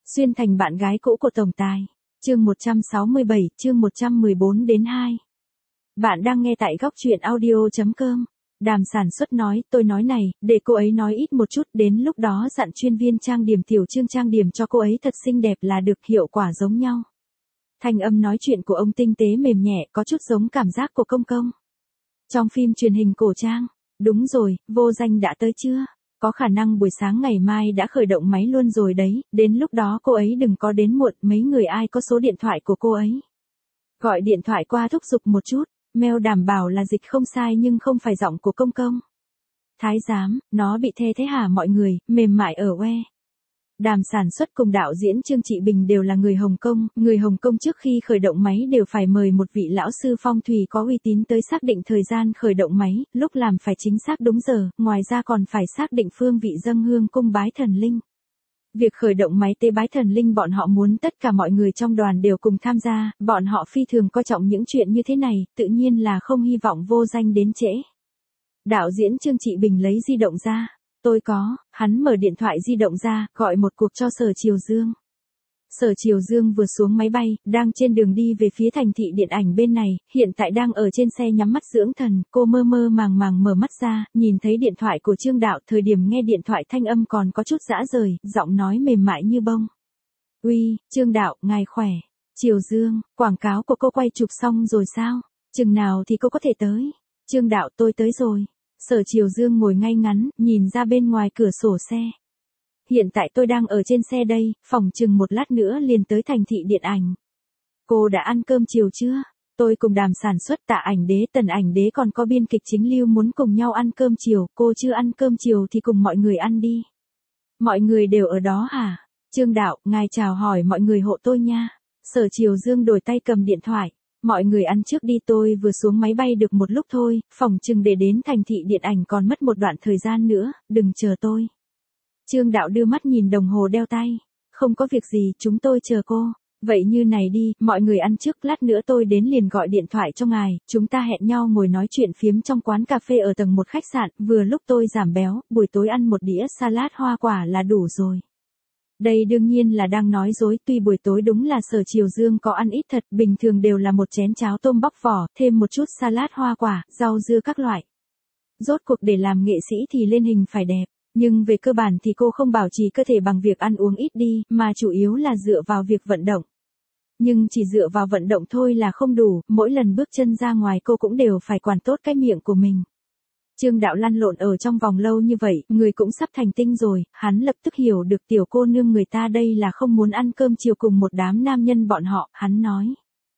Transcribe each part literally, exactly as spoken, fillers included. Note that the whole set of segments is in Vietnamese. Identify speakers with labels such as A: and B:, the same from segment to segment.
A: Xuyên thành bạn gái cũ của tổng tài. Chương một trăm sáu mươi bảy, chương một trăm mười bốn đến hai. Bạn đang nghe tại góc truyện audio chấm com. Đàm sản xuất nói, tôi nói này, để cô ấy nói ít một chút, đến lúc đó dặn chuyên viên trang điểm tiểu Trương trang điểm cho cô ấy thật xinh đẹp là được, hiệu quả giống nhau. Thanh âm nói chuyện của ông tinh tế mềm nhẹ, có chút giống cảm giác của Công Công. Trong phim truyền hình cổ trang. Đúng rồi, Vô Danh đã tới chưa? Có khả năng buổi sáng ngày mai đã khởi động máy luôn rồi đấy, đến lúc đó cô ấy đừng có đến muộn, mấy người ai có số điện thoại của cô ấy. Gọi điện thoại qua thúc giục một chút, mail đảm bảo là dịch không sai nhưng không phải giọng của Công Công. Thái giám, nó bị thê thế hả mọi người, mềm mại ở que. Đàm sản xuất cùng đạo diễn Trương Trị Bình đều là người Hồng Kông, người Hồng Kông trước khi khởi động máy đều phải mời một vị lão sư phong thủy có uy tín tới xác định thời gian khởi động máy, lúc làm phải chính xác đúng giờ, ngoài ra còn phải xác định phương vị dâng hương cung bái thần linh. Việc khởi động máy tế bái thần linh bọn họ muốn tất cả mọi người trong đoàn đều cùng tham gia, bọn họ phi thường coi trọng những chuyện như thế này, tự nhiên là không hy vọng Vô Danh đến trễ. Đạo diễn Trương Trị Bình lấy di động ra. Tôi có, hắn mở điện thoại di động ra, gọi một cuộc cho Sở Triều Dương. Sở Triều Dương vừa xuống máy bay, đang trên đường đi về phía thành thị điện ảnh bên này, hiện tại đang ở trên xe nhắm mắt dưỡng thần, cô mơ mơ màng màng mở mắt ra, nhìn thấy điện thoại của Trương Đạo, thời điểm nghe điện thoại thanh âm còn có chút dã rời, giọng nói mềm mại như bông. Uy, Trương Đạo, ngài khỏe. Triều Dương, quảng cáo của cô quay chụp xong rồi sao? Chừng nào thì cô có thể tới? Trương Đạo, tôi tới rồi. Sở Triều Dương ngồi ngay ngắn, nhìn ra bên ngoài cửa sổ xe. Hiện tại tôi đang ở trên xe đây, phỏng chừng một lát nữa liền tới thành thị điện ảnh. Cô đã ăn cơm chiều chưa? Tôi cùng Đàm sản xuất, Tạ Ảnh Đế, Tần Ảnh Đế còn có biên kịch Chính Lưu muốn cùng nhau ăn cơm chiều, cô chưa ăn cơm chiều thì cùng mọi người ăn đi. Mọi người đều ở đó hả? Trương Đạo, ngài chào hỏi mọi người hộ tôi nha. Sở Triều Dương đổi tay cầm điện thoại. Mọi người ăn trước đi, tôi vừa xuống máy bay được một lúc thôi, phỏng chừng để đến thành thị điện ảnh còn mất một đoạn thời gian nữa, đừng chờ tôi. Trương Đạo đưa mắt nhìn đồng hồ đeo tay. Không có việc gì, chúng tôi chờ cô. Vậy như này đi, mọi người ăn trước, lát nữa tôi đến liền gọi điện thoại cho ngài, chúng ta hẹn nhau ngồi nói chuyện phiếm trong quán cà phê ở tầng một khách sạn, vừa lúc tôi giảm béo, buổi tối ăn một đĩa salad hoa quả là đủ rồi. Đây đương nhiên là đang nói dối, tuy buổi tối đúng là Sở Triều Dương có ăn ít thật, bình thường đều là một chén cháo tôm bóc vỏ, thêm một chút salad hoa quả, rau dưa các loại. Rốt cuộc để làm nghệ sĩ thì lên hình phải đẹp, nhưng về cơ bản thì cô không bảo trì cơ thể bằng việc ăn uống ít đi, mà chủ yếu là dựa vào việc vận động. Nhưng chỉ dựa vào vận động thôi là không đủ, mỗi lần bước chân ra ngoài cô cũng đều phải quản tốt cái miệng của mình. Trương Đạo lăn lộn ở trong vòng lâu như vậy, người cũng sắp thành tinh rồi, hắn lập tức hiểu được tiểu cô nương người ta đây là không muốn ăn cơm chiều cùng một đám nam nhân bọn họ, hắn nói.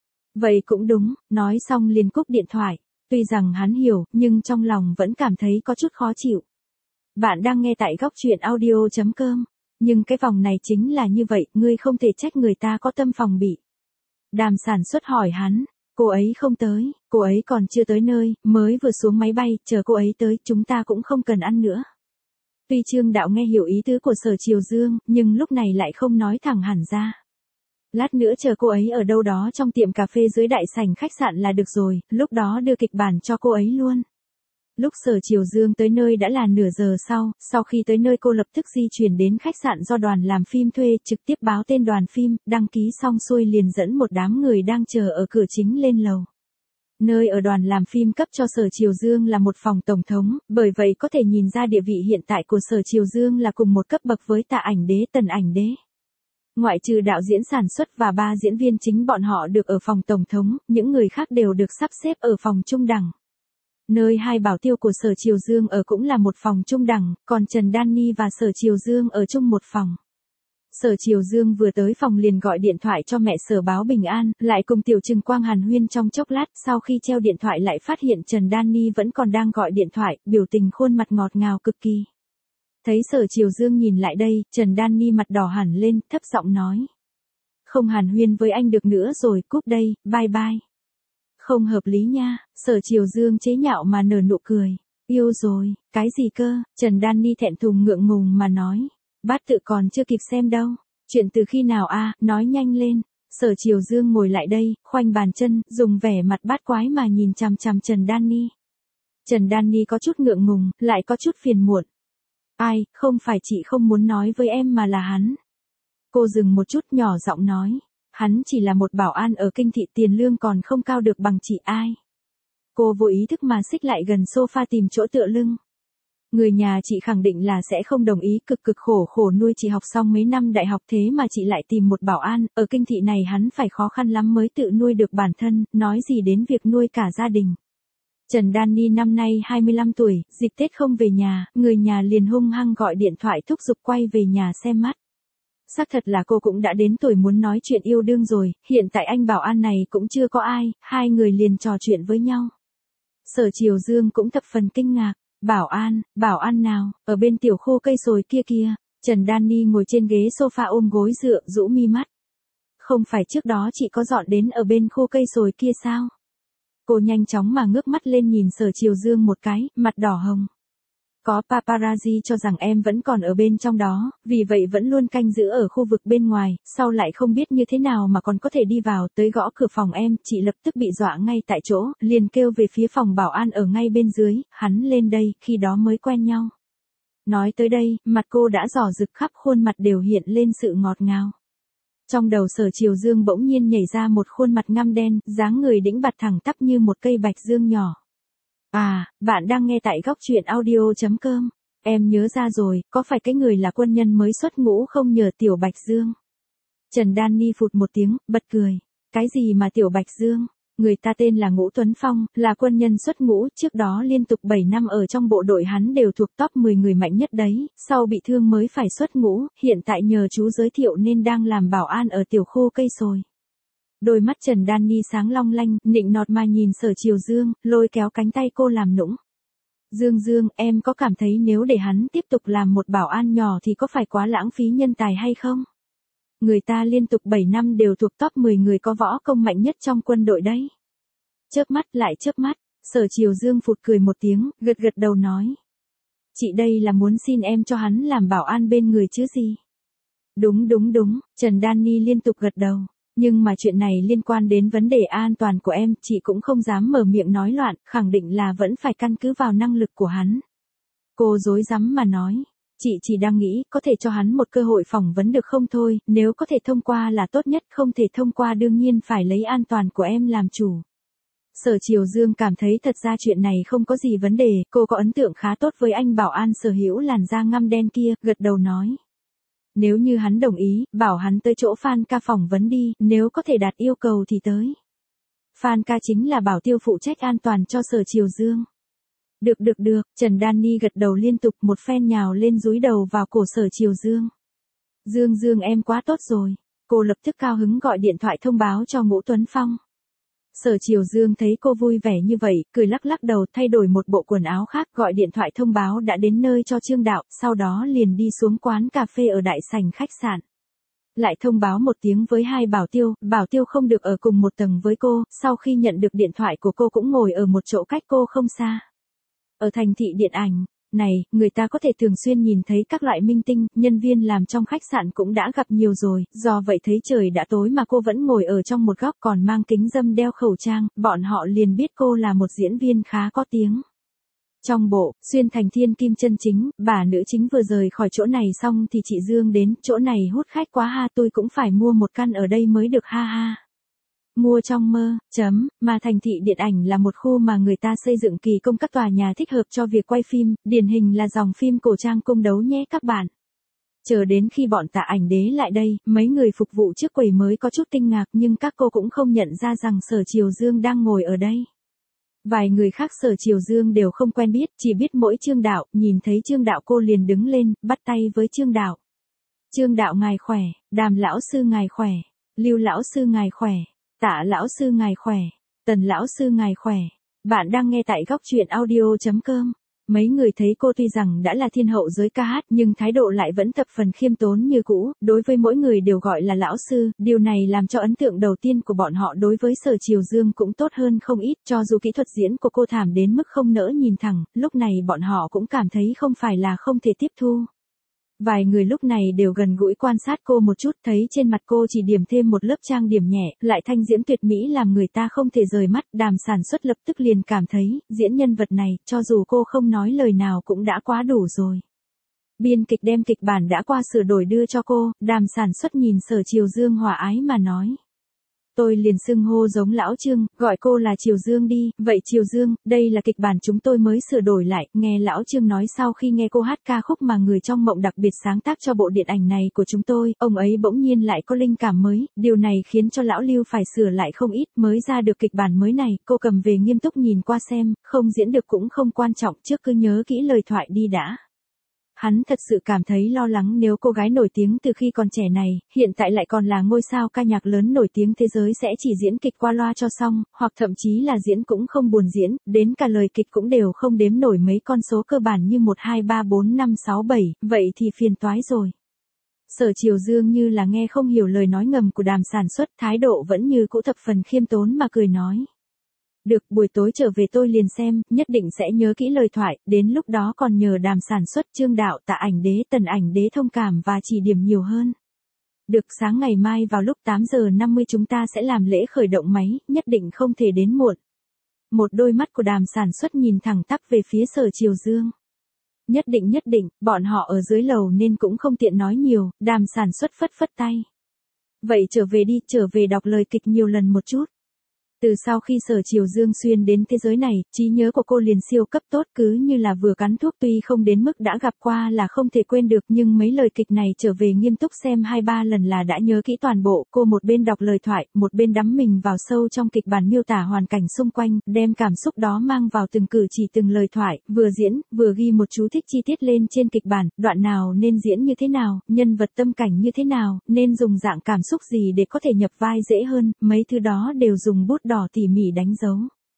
A: Vậy cũng đúng, nói xong liền cúp điện thoại, tuy rằng hắn hiểu, nhưng trong lòng vẫn cảm thấy có chút khó chịu. Bạn đang nghe tại góc truyện audio chấm com, nhưng cái vòng này chính là như vậy, ngươi không thể trách người ta có tâm phòng bị. Đàm sản xuất hỏi hắn. Cô ấy không tới, cô ấy còn chưa tới nơi, mới vừa xuống máy bay, chờ cô ấy tới, chúng ta cũng không cần ăn nữa. Tuy Trương Đạo nghe hiểu ý tứ của Sở Triều Dương, nhưng lúc này lại không nói thẳng hẳn ra. Lát nữa chờ cô ấy ở đâu đó trong tiệm cà phê dưới đại sảnh khách sạn là được rồi, lúc đó đưa kịch bản cho cô ấy luôn. Lúc Sở Triều Dương tới nơi đã là nửa giờ sau, sau khi tới nơi cô lập tức di chuyển đến khách sạn do đoàn làm phim thuê, trực tiếp báo tên đoàn phim, đăng ký xong xuôi liền dẫn một đám người đang chờ ở cửa chính lên lầu. Nơi ở đoàn làm phim cấp cho Sở Triều Dương là một phòng tổng thống, bởi vậy có thể nhìn ra địa vị hiện tại của Sở Triều Dương là cùng một cấp bậc với Tạ Ảnh Đế, Tần Ảnh Đế. Ngoại trừ đạo diễn sản xuất và ba diễn viên chính bọn họ được ở phòng tổng thống, những người khác đều được sắp xếp ở phòng trung đẳng. Nơi hai bảo tiêu của Sở Triều Dương ở cũng là một phòng trung đẳng, còn Trần Danny và Sở Triều Dương ở chung một phòng. Sở Triều Dương vừa tới phòng liền gọi điện thoại cho mẹ Sở báo bình an, lại cùng Tiểu Trừng Quang hàn huyên trong chốc lát, sau khi treo điện thoại lại phát hiện Trần Danny vẫn còn đang gọi điện thoại, biểu tình khuôn mặt ngọt ngào cực kỳ. Thấy Sở Triều Dương nhìn lại đây, Trần Danny mặt đỏ hẳn lên, thấp giọng nói. Không hàn huyên với anh được nữa rồi, cúp đây, bye bye. Không hợp lý nha, Sở Triều Dương chế nhạo mà nở nụ cười. Yêu rồi, cái gì cơ, Trần Danny thẹn thùng ngượng ngùng mà nói. Bát tự còn chưa kịp xem đâu, chuyện từ khi nào a, nói nhanh lên. Sở Triều Dương ngồi lại đây, khoanh bàn chân, dùng vẻ mặt bát quái mà nhìn chằm chằm Trần Danny. Trần Danny có chút ngượng ngùng, lại có chút phiền muộn. Ai, không phải chị không muốn nói với em mà là hắn. Cô dừng một chút nhỏ giọng nói. Hắn chỉ là một bảo an ở kinh thị, tiền lương còn không cao được bằng chị ai. Cô vô ý thức mà xích lại gần sofa tìm chỗ tựa lưng. Người nhà chị khẳng định là sẽ không đồng ý, cực cực khổ khổ nuôi chị học xong mấy năm đại học thế mà chị lại tìm một bảo an, ở kinh thị này hắn phải khó khăn lắm mới tự nuôi được bản thân, nói gì đến việc nuôi cả gia đình. Trần Danny năm nay hai mươi lăm tuổi, dịp Tết không về nhà, người nhà liền hung hăng gọi điện thoại thúc giục quay về nhà xem mắt. Xác thật là cô cũng đã đến tuổi muốn nói chuyện yêu đương rồi, hiện tại anh bảo an này cũng chưa có ai, hai người liền trò chuyện với nhau. Sở Triều Dương cũng thập phần kinh ngạc. Bảo an, bảo an nào, ở bên tiểu khu cây sồi kia kia. Trần Danny ngồi trên ghế sofa ôm gối dựa, rũ mi mắt. Không phải trước đó chị có dọn đến ở bên khu cây sồi kia sao? Cô nhanh chóng mà ngước mắt lên nhìn Sở Triều Dương một cái, mặt đỏ hồng. Có paparazzi cho rằng em vẫn còn ở bên trong đó, vì vậy vẫn luôn canh giữ ở khu vực bên ngoài, sau lại không biết như thế nào mà còn có thể đi vào, tới gõ cửa phòng em, chị lập tức bị dọa ngay tại chỗ, liền kêu về phía phòng bảo an ở ngay bên dưới, hắn lên đây, khi đó mới quen nhau. Nói tới đây, mặt cô đã đỏ rực, khắp khuôn mặt đều hiện lên sự ngọt ngào. Trong đầu Sở Triều Dương bỗng nhiên nhảy ra một khuôn mặt ngăm đen, dáng người đĩnh bạt thẳng tắp như một cây bạch dương nhỏ. À, bạn đang nghe tại góc truyện audio chấm com. Em nhớ ra rồi, có phải cái người là quân nhân mới xuất ngũ không nhờ Tiểu Bạch Dương? Trần Danny phụt một tiếng, bật cười. Cái gì mà Tiểu Bạch Dương? Người ta tên là Ngũ Tuấn Phong, là quân nhân xuất ngũ, trước đó liên tục bảy năm ở trong bộ đội hắn đều thuộc top mười người mạnh nhất đấy, sau bị thương mới phải xuất ngũ, hiện tại nhờ chú giới thiệu nên đang làm bảo an ở tiểu khu cây sồi. Đôi mắt Trần Danny sáng long lanh, nịnh nọt mà nhìn Sở Triều Dương, lôi kéo cánh tay cô làm nũng. Dương Dương, em có cảm thấy nếu để hắn tiếp tục làm một bảo an nhỏ thì có phải quá lãng phí nhân tài hay không? Người ta liên tục bảy năm đều thuộc top mười người có võ công mạnh nhất trong quân đội đấy. Chớp mắt lại chớp mắt, Sở Triều Dương phụt cười một tiếng, gật gật đầu nói. Chị đây là muốn xin em cho hắn làm bảo an bên người chứ gì? Đúng đúng đúng, Trần Danny liên tục gật đầu. Nhưng mà chuyện này liên quan đến vấn đề an toàn của em, chị cũng không dám mở miệng nói loạn, khẳng định là vẫn phải căn cứ vào năng lực của hắn. Cô dối rắm mà nói, chị chỉ đang nghĩ có thể cho hắn một cơ hội phỏng vấn được không thôi, nếu có thể thông qua là tốt nhất, không thể thông qua đương nhiên phải lấy an toàn của em làm chủ. Sở Triều Dương cảm thấy thật ra chuyện này không có gì vấn đề, cô có ấn tượng khá tốt với anh bảo an sở hữu làn da ngăm đen kia, gật đầu nói. Nếu như hắn đồng ý, bảo hắn tới chỗ Phan ca phỏng vấn đi, nếu có thể đạt yêu cầu thì tới. Phan ca chính là bảo tiêu phụ trách an toàn cho Sở Triều Dương. Được được được, Trần Danny gật đầu liên tục, một phen nhào lên dúi đầu vào cổ Sở Triều Dương. Dương Dương em quá tốt rồi. Cô lập tức cao hứng gọi điện thoại thông báo cho Ngũ Tuấn Phong. Sở Triều Dương thấy cô vui vẻ như vậy, cười lắc lắc đầu, thay đổi một bộ quần áo khác, gọi điện thoại thông báo đã đến nơi cho Trương Đạo, sau đó liền đi xuống quán cà phê ở đại sảnh khách sạn. Lại thông báo một tiếng với hai bảo tiêu, bảo tiêu không được ở cùng một tầng với cô, sau khi nhận được điện thoại của cô cũng ngồi ở một chỗ cách cô không xa. Ở thành thị điện ảnh này, người ta có thể thường xuyên nhìn thấy các loại minh tinh, nhân viên làm trong khách sạn cũng đã gặp nhiều rồi, do vậy thấy trời đã tối mà cô vẫn ngồi ở trong một góc còn mang kính râm đeo khẩu trang, bọn họ liền biết cô là một diễn viên khá có tiếng. Trong bộ, xuyên thành thiên kim chân chính, bà nữ chính vừa rời khỏi chỗ này xong thì chị Dương đến, chỗ này hút khách quá ha, tôi cũng phải mua một căn ở đây mới được ha ha. Mua trong mơ, chấm, mà thành thị điện ảnh là một khu mà người ta xây dựng kỳ công các tòa nhà thích hợp cho việc quay phim, điển hình là dòng phim cổ trang cung đấu nhé các bạn. Chờ đến khi bọn Tạ Ảnh Đế lại đây, mấy người phục vụ trước quầy mới có chút kinh ngạc nhưng các cô cũng không nhận ra rằng Sở Triều Dương đang ngồi ở đây. Vài người khác Sở Triều Dương đều không quen biết, chỉ biết mỗi Trương Đạo, nhìn thấy Trương Đạo cô liền đứng lên, bắt tay với Trương Đạo. Trương Đạo ngài khỏe, Đàm lão sư ngài khỏe, Lưu lão sư ngài khỏe. Tạ lão sư ngài khỏe, Tần lão sư ngài khỏe. Bạn đang nghe tại góc truyện audio chấm com. Mấy người thấy cô tuy rằng đã là thiên hậu giới ca hát nhưng thái độ lại vẫn thập phần khiêm tốn như cũ, đối với mỗi người đều gọi là lão sư, điều này làm cho ấn tượng đầu tiên của bọn họ đối với Sở Triều Dương cũng tốt hơn không ít, cho dù kỹ thuật diễn của cô thảm đến mức không nỡ nhìn thẳng, lúc này bọn họ cũng cảm thấy không phải là không thể tiếp thu. Vài người lúc này đều gần gũi quan sát cô một chút, thấy trên mặt cô chỉ điểm thêm một lớp trang điểm nhẹ, lại thanh diễm tuyệt mỹ làm người ta không thể rời mắt, Đàm sản xuất lập tức liền cảm thấy, diễn nhân vật này, cho dù cô không nói lời nào cũng đã quá đủ rồi. Biên kịch đem kịch bản đã qua sửa đổi đưa cho cô, Đàm Sản Xuất nhìn Sở Triều Dương hòa ái mà nói. Tôi liền xưng hô giống lão Trương, gọi cô là Triều Dương đi, vậy Triều Dương, đây là kịch bản chúng tôi mới sửa đổi lại, nghe lão Trương nói sau khi nghe cô hát ca khúc mà người trong mộng đặc biệt sáng tác cho bộ điện ảnh này của chúng tôi, ông ấy bỗng nhiên lại có linh cảm mới, điều này khiến cho lão Lưu phải sửa lại không ít, mới ra được kịch bản mới này, cô cầm về nghiêm túc nhìn qua xem, không diễn được cũng không quan trọng, trước cứ nhớ kỹ lời thoại đi đã. Hắn thật sự cảm thấy lo lắng nếu cô gái nổi tiếng từ khi còn trẻ này, hiện tại lại còn là ngôi sao ca nhạc lớn nổi tiếng thế giới sẽ chỉ diễn kịch qua loa cho xong, hoặc thậm chí là diễn cũng không buồn diễn, đến cả lời kịch cũng đều không đếm nổi mấy con số cơ bản như một hai ba bốn năm sáu bảy, vậy thì phiền toái rồi. Sở Triều Dương như là nghe không hiểu lời nói ngầm của Đàm Sản Xuất, thái độ vẫn như cũ thập phần khiêm tốn mà cười nói. Được, buổi tối trở về tôi liền xem, nhất định sẽ nhớ kỹ lời thoại, đến lúc đó còn nhờ Đàm Sản Xuất, Trương đạo, Tạ Ảnh Đế, Tần Ảnh Đế thông cảm và chỉ điểm nhiều hơn. Được, sáng ngày mai vào lúc tám giờ năm mươi chúng ta sẽ làm lễ khởi động máy, nhất định không thể đến muộn. Một đôi mắt của Đàm Sản Xuất nhìn thẳng tắp về phía Sở Triều Dương. Nhất định nhất định, bọn họ ở dưới lầu nên cũng không tiện nói nhiều, Đàm Sản Xuất phất phất tay. Vậy trở về đi, trở về đọc lời kịch nhiều lần một chút. Từ sau khi Sở Triều Dương xuyên đến thế giới này, trí nhớ của cô liền siêu cấp tốt, cứ như là vừa cắn thuốc, tuy không đến mức đã gặp qua là không thể quên được, nhưng mấy lời kịch này trở về nghiêm túc xem hai ba lần là đã nhớ kỹ toàn bộ. Cô một bên đọc lời thoại, một bên đắm mình vào sâu trong kịch bản miêu tả hoàn cảnh xung quanh, đem cảm xúc đó mang vào từng cử chỉ từng lời thoại, vừa diễn, vừa ghi một chú thích chi tiết lên trên kịch bản, đoạn nào nên diễn như thế nào, nhân vật tâm cảnh như thế nào, nên dùng dạng cảm xúc gì để có thể nhập vai dễ hơn, mấy thứ đó đều dùng bút đỏ tỉ mỉ đánh dấu.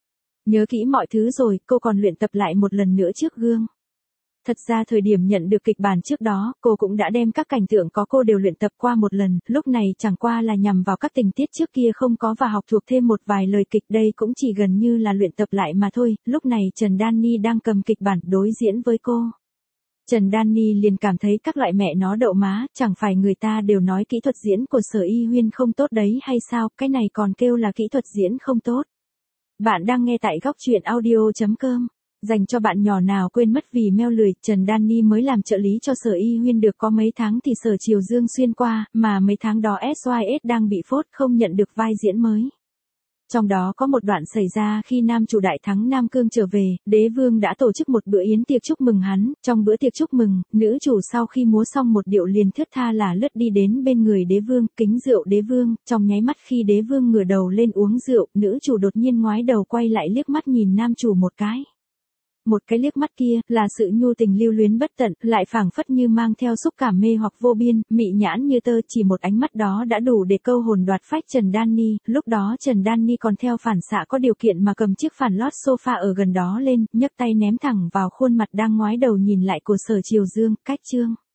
A: Nhớ kỹ mọi thứ rồi, cô còn luyện tập lại một lần nữa trước gương. Thật ra thời điểm nhận được kịch bản trước đó, cô cũng đã đem các cảnh tượng có cô đều luyện tập qua một lần, lúc này chẳng qua là nhằm vào các tình tiết trước kia không có và học thuộc thêm một vài lời kịch, đây cũng chỉ gần như là luyện tập lại mà thôi. Lúc này Trần Danny đang cầm kịch bản đối diễn với cô. Trần Danny liền cảm thấy các loại mẹ nó đậu má, chẳng phải người ta đều nói kỹ thuật diễn của Sở Y Huyên không tốt đấy hay sao, cái này còn kêu là kỹ thuật diễn không tốt. Bạn đang nghe tại góc truyện audio chấm com. Dành cho bạn nhỏ nào quên mất vì meo lười, Trần Danny mới làm trợ lý cho Sở Y Huyên được có mấy tháng thì Sở Triều Dương xuyên qua, mà mấy tháng đó ét i ét đang bị phốt không nhận được vai diễn mới. Trong đó có một đoạn xảy ra khi nam chủ đại thắng Nam Cương trở về, đế vương đã tổ chức một bữa yến tiệc chúc mừng hắn, trong bữa tiệc chúc mừng, nữ chủ sau khi múa xong một điệu liền thướt tha là lướt đi đến bên người đế vương, kính rượu đế vương, trong nháy mắt khi đế vương ngửa đầu lên uống rượu, nữ chủ đột nhiên ngoái đầu quay lại liếc mắt nhìn nam chủ một cái. Một cái liếc mắt kia, là sự nhu tình lưu luyến bất tận, lại phảng phất như mang theo xúc cảm mê hoặc vô biên, mị nhãn như tơ, chỉ một ánh mắt đó đã đủ để câu hồn đoạt phách Trần Danny, lúc đó Trần Danny còn theo phản xạ có điều kiện mà cầm chiếc phản lót sofa ở gần đó lên, nhấc tay ném thẳng vào khuôn mặt đang ngoái đầu nhìn lại của Sở Triều Dương, cách chương.